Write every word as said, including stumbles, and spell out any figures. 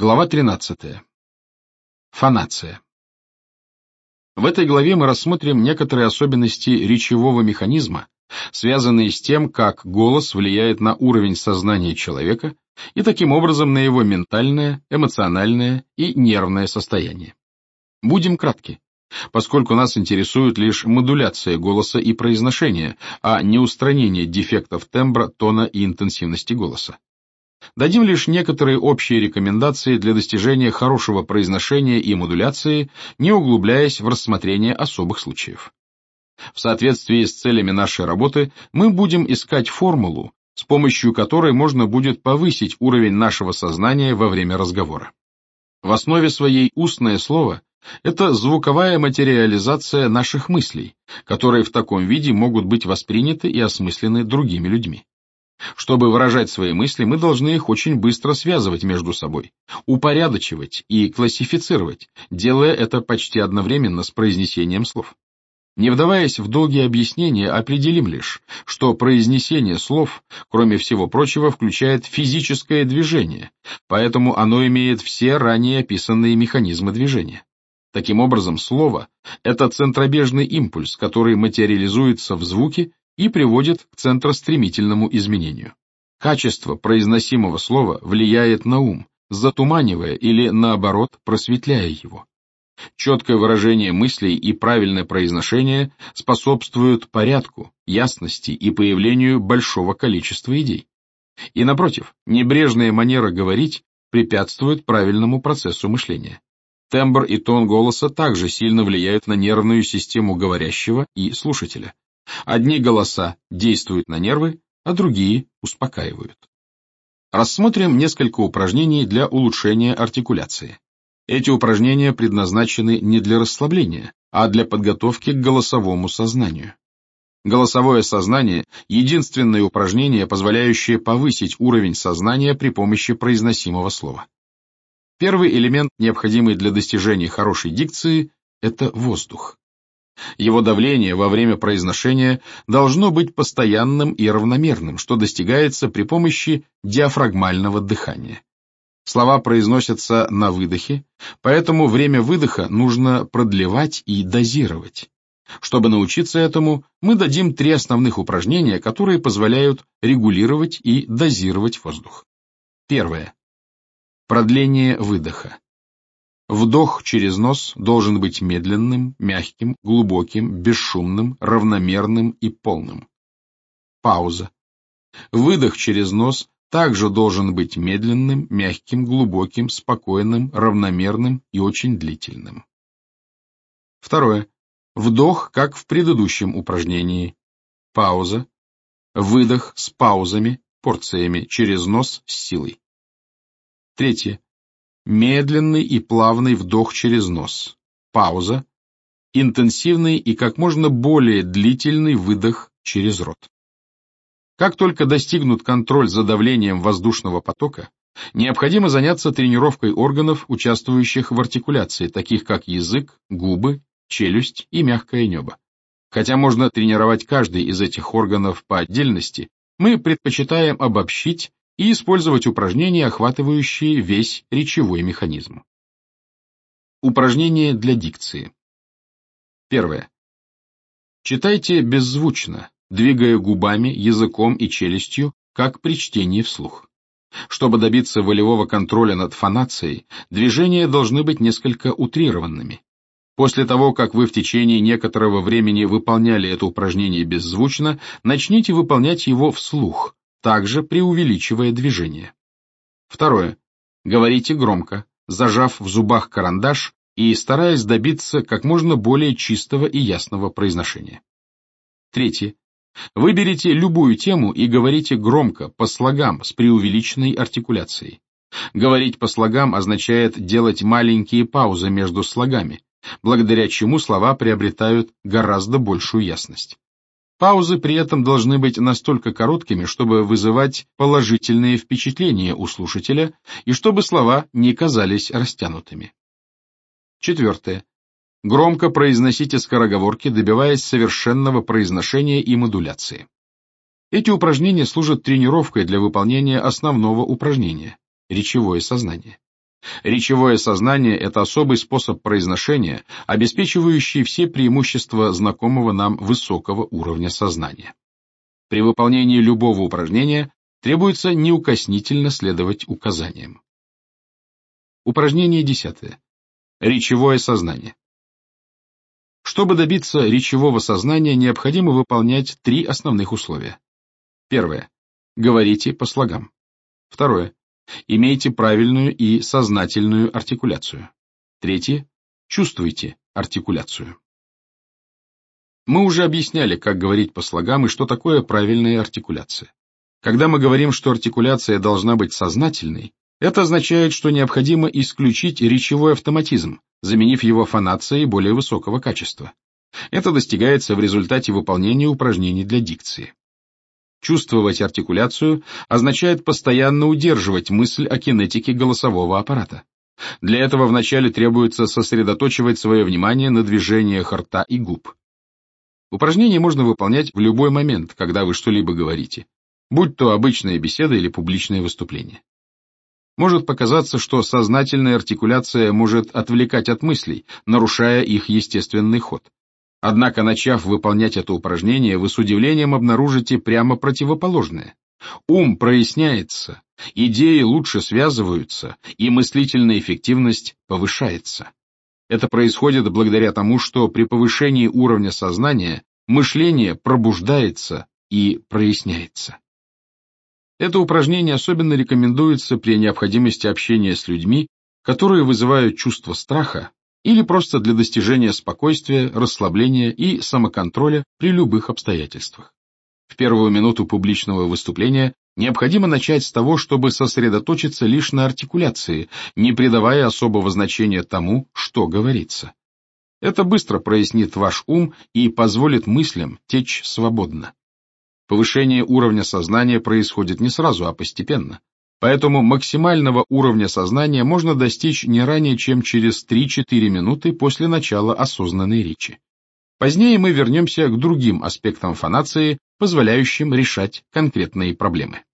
Глава тринадцатая. Фонация. В этой главе мы рассмотрим некоторые особенности речевого механизма, связанные с тем, как голос влияет на уровень сознания человека и таким образом на его ментальное, эмоциональное и нервное состояние. Будем кратки, поскольку нас интересует лишь модуляция голоса и произношения, а не устранение дефектов тембра, тона и интенсивности голоса. Дадим лишь некоторые общие рекомендации для достижения хорошего произношения и модуляции, не углубляясь в рассмотрение особых случаев. В соответствии с целями нашей работы мы будем искать формулу, с помощью которой можно будет повысить уровень нашего сознания во время разговора. В основе своей устное слово – это звуковая материализация наших мыслей, которые в таком виде могут быть восприняты и осмыслены другими людьми. Чтобы выражать свои мысли, мы должны их очень быстро связывать между собой, упорядочивать и классифицировать, делая это почти одновременно с произнесением слов. Не вдаваясь в долгие объяснения, определим лишь, что произнесение слов, кроме всего прочего, включает физическое движение, поэтому оно имеет все ранее описанные механизмы движения. Таким образом, слово – это центробежный импульс, который материализуется в звуке и приводит к центростремительному изменению. Качество произносимого слова влияет на ум, затуманивая или, наоборот, просветляя его. Четкое выражение мыслей и правильное произношение способствуют порядку, ясности и появлению большого количества идей. И, напротив, небрежная манера говорить препятствует правильному процессу мышления. Тембр и тон голоса также сильно влияют на нервную систему говорящего и слушателя. Одни голоса действуют на нервы, а другие успокаивают. Рассмотрим несколько упражнений для улучшения артикуляции. Эти упражнения предназначены не для расслабления, а для подготовки к голосовому сознанию. Голосовое сознание – единственное упражнение, позволяющее повысить уровень сознания при помощи произносимого слова. Первый элемент, необходимый для достижения хорошей дикции – это воздух. Его давление во время произношения должно быть постоянным и равномерным, что достигается при помощи диафрагмального дыхания. Слова произносятся на выдохе, поэтому время выдоха нужно продлевать и дозировать. Чтобы научиться этому, мы дадим три основных упражнения, которые позволяют регулировать и дозировать воздух. Первое. Продление выдоха. Вдох через нос должен быть медленным, мягким, глубоким, бесшумным, равномерным и полным. Пауза. Выдох через нос также должен быть медленным, мягким, глубоким, спокойным, равномерным и очень длительным. Второе. Вдох, как в предыдущем упражнении. Пауза. Выдох с паузами, порциями, через нос с силой. Третье. Медленный и плавный вдох через нос. Пауза. Интенсивный и как можно более длительный выдох через рот. Как только достигнут контроль за давлением воздушного потока, необходимо заняться тренировкой органов, участвующих в артикуляции, таких как язык, губы, челюсть и мягкое небо. Хотя можно тренировать каждый из этих органов по отдельности, мы предпочитаем обобщить и использовать упражнения, охватывающие весь речевой механизм. Упражнения для дикции. Первое. Читайте беззвучно, двигая губами, языком и челюстью, как при чтении вслух. Чтобы добиться волевого контроля над фонацией, движения должны быть несколько утрированными. После того, как вы в течение некоторого времени выполняли это упражнение беззвучно, начните выполнять его вслух, также преувеличивая движение. Второе. Говорите громко, зажав в зубах карандаш и стараясь добиться как можно более чистого и ясного произношения. Третье. Выберите любую тему и говорите громко, по слогам, с преувеличенной артикуляцией. Говорить по слогам означает делать маленькие паузы между слогами, благодаря чему слова приобретают гораздо большую ясность. Паузы при этом должны быть настолько короткими, чтобы вызывать положительные впечатления у слушателя и чтобы слова не казались растянутыми. Четвертое. Громко произносите скороговорки, добиваясь совершенного произношения и модуляции. Эти упражнения служат тренировкой для выполнения основного упражнения – речевое сознание. Речевое сознание — это особый способ произношения, обеспечивающий все преимущества знакомого нам высокого уровня сознания. При выполнении любого упражнения требуется неукоснительно следовать указаниям. Упражнение десятое. Речевое сознание. Чтобы добиться речевого сознания, необходимо выполнять три основных условия. Первое. Говорите по слогам. Второе. Имейте правильную и сознательную артикуляцию. Третье. Чувствуйте артикуляцию. Мы уже объясняли, как говорить по слогам и что такое правильная артикуляция. Когда мы говорим, что артикуляция должна быть сознательной, это означает, что необходимо исключить речевой автоматизм, заменив его фонацией более высокого качества. Это достигается в результате выполнения упражнений для дикции. Чувствовать артикуляцию означает постоянно удерживать мысль о кинетике голосового аппарата. Для этого вначале требуется сосредоточивать свое внимание на движениях рта и губ. Упражнение можно выполнять в любой момент, когда вы что-либо говорите, будь то обычная беседа или публичное выступление. Может показаться, что сознательная артикуляция может отвлекать от мыслей, нарушая их естественный ход. Однако, начав выполнять это упражнение, вы с удивлением обнаружите прямо противоположное. Ум проясняется, идеи лучше связываются, и мыслительная эффективность повышается. Это происходит благодаря тому, что при повышении уровня сознания мышление пробуждается и проясняется. Это упражнение особенно рекомендуется при необходимости общения с людьми, которые вызывают чувство страха, или просто для достижения спокойствия, расслабления и самоконтроля при любых обстоятельствах. В первую минуту публичного выступления необходимо начать с того, чтобы сосредоточиться лишь на артикуляции, не придавая особого значения тому, что говорится. Это быстро прояснит ваш ум и позволит мыслям течь свободно. Повышение уровня сознания происходит не сразу, а постепенно. Поэтому максимального уровня сознания можно достичь не ранее, чем через три-четыре минуты после начала осознанной речи. Позднее мы вернемся к другим аспектам фонации, позволяющим решать конкретные проблемы.